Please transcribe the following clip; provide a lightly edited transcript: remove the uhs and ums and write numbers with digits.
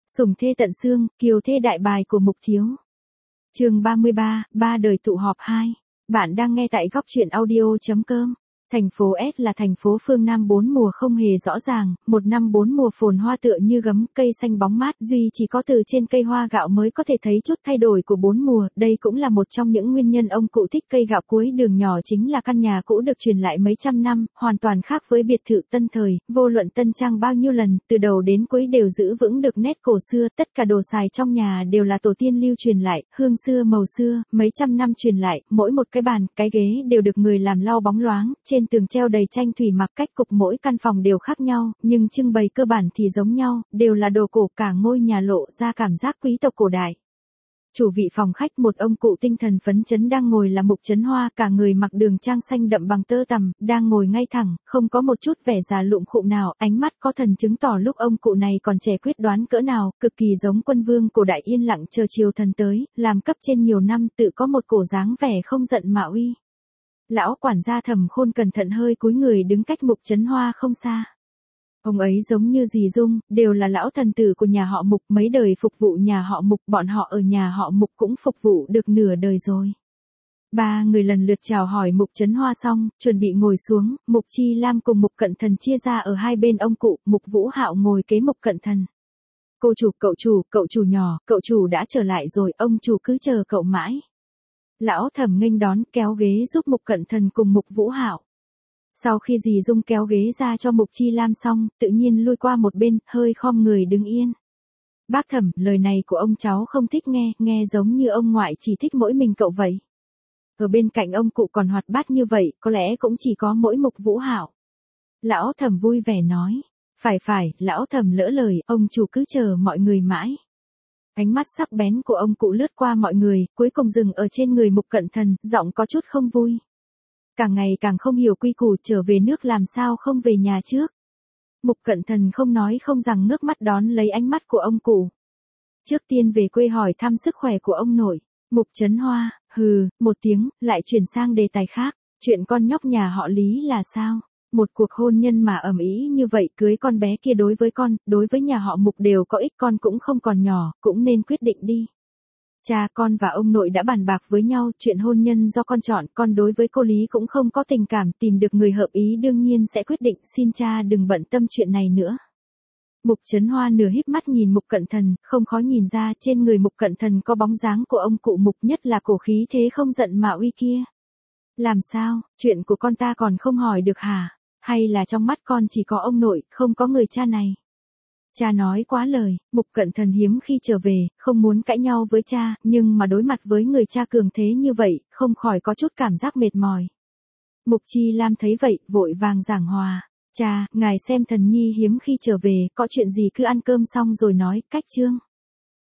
Sủng thê tận xương, kiều thê đại bài của Mục Thiếu. Chương 33, ba đời tụ họp 2. Bạn đang nghe tại góc truyện audio.com. Thành phố S là thành phố phương Nam bốn mùa không hề rõ ràng, một năm bốn mùa phồn hoa tựa như gấm, cây xanh bóng mát, duy chỉ có từ trên cây hoa gạo mới có thể thấy chút thay đổi của bốn mùa. Đây cũng là một trong những nguyên nhân ông cụ thích cây gạo cuối đường nhỏ, chính là căn nhà cũ được truyền lại mấy trăm năm, hoàn toàn khác với biệt thự tân thời, vô luận tân trang bao nhiêu lần, từ đầu đến cuối đều giữ vững được nét cổ xưa, tất cả đồ xài trong nhà đều là tổ tiên lưu truyền lại, hương xưa màu xưa, mấy trăm năm truyền lại, mỗi một cái bàn, cái ghế đều được người làm lau bóng loáng, trên tường treo đầy tranh thủy mặc, cách cục mỗi căn phòng đều khác nhau, nhưng trưng bày cơ bản thì giống nhau, đều là đồ cổ, cả ngôi nhà lộ ra cảm giác quý tộc cổ đại. Chủ vị phòng khách, một ông cụ tinh thần phấn chấn đang ngồi là Mục Trấn Hoa, cả người mặc đường trang xanh đậm bằng tơ tằm, đang ngồi ngay thẳng, không có một chút vẻ già lụm khụm nào, ánh mắt có thần chứng tỏ lúc ông cụ này còn trẻ quyết đoán cỡ nào, cực kỳ giống quân vương cổ đại yên lặng chờ triều thần tới, làm cấp trên nhiều năm tự có một cổ dáng vẻ không giận mà uy. Lão quản gia Thẩm Khôn cẩn thận hơi cúi người đứng cách Mục Trấn Hoa không xa. Ông ấy giống như dì Dung, đều là lão thần tử của nhà họ Mục, mấy đời phục vụ nhà họ Mục, bọn họ ở nhà họ Mục cũng phục vụ được nửa đời rồi. Ba người lần lượt chào hỏi Mục Trấn Hoa xong, chuẩn bị ngồi xuống, Mục Chi Lam cùng Mục Cận Thần chia ra ở hai bên ông cụ, Mục Vũ Hạo ngồi kế Mục Cận Thần. Cô chủ, cậu chủ nhỏ, cậu chủ đã trở lại rồi, ông chủ cứ chờ cậu mãi. Lão Thẩm nghênh đón, kéo ghế giúp Mục Cận Thần cùng Mục Vũ Hạo. Sau khi dì Dung kéo ghế ra cho Mục Chi Lam xong, tự nhiên lui qua một bên, hơi khom người đứng yên. Bác Thẩm, lời này của ông cháu không thích nghe, nghe giống như ông ngoại chỉ thích mỗi mình cậu vậy. Ở bên cạnh ông cụ còn hoạt bát như vậy, có lẽ cũng chỉ có mỗi Mục Vũ Hạo. Lão Thẩm vui vẻ nói. Phải, Lão Thẩm lỡ lời, ông chủ cứ chờ mọi người mãi. Ánh mắt sắc bén của ông cụ lướt qua mọi người, cuối cùng dừng ở trên người Mục Cận Thần, giọng có chút không vui. Càng ngày càng không hiểu quy củ, trở về nước làm sao không về nhà trước. Mục Cận Thần không nói không rằng ngước mắt đón lấy ánh mắt của ông cụ. Trước tiên về quê hỏi thăm sức khỏe của ông nội. Mục Trấn Hoa, hừ, một tiếng, lại chuyển sang đề tài khác. Chuyện con nhóc nhà họ Lý là sao? Một cuộc hôn nhân mà ầm ĩ như vậy, cưới con bé kia đối với con, đối với nhà họ Mục đều có ích, con cũng không còn nhỏ, cũng nên quyết định đi. Cha con và ông nội đã bàn bạc với nhau, chuyện hôn nhân do con chọn, con đối với cô Lý cũng không có tình cảm, tìm được người hợp ý đương nhiên sẽ quyết định, xin cha đừng bận tâm chuyện này nữa. Mục Trấn Hoa nửa híp mắt nhìn Mục Cận Thần, không khó nhìn ra trên người Mục Cận Thần có bóng dáng của ông cụ Mục, nhất là cổ khí thế không giận mà uy kia. Làm sao, chuyện của con ta còn không hỏi được hả? Hay là trong mắt con chỉ có ông nội, không có người cha này? Cha nói quá lời, Mục Cận Thần hiếm khi trở về, không muốn cãi nhau với cha, nhưng mà đối mặt với người cha cường thế như vậy, không khỏi có chút cảm giác mệt mỏi. Mục Chi Lam thấy vậy, vội vàng giảng hòa. Cha, ngài xem Thần Nhi hiếm khi trở về, có chuyện gì cứ ăn cơm xong rồi nói, cách chương.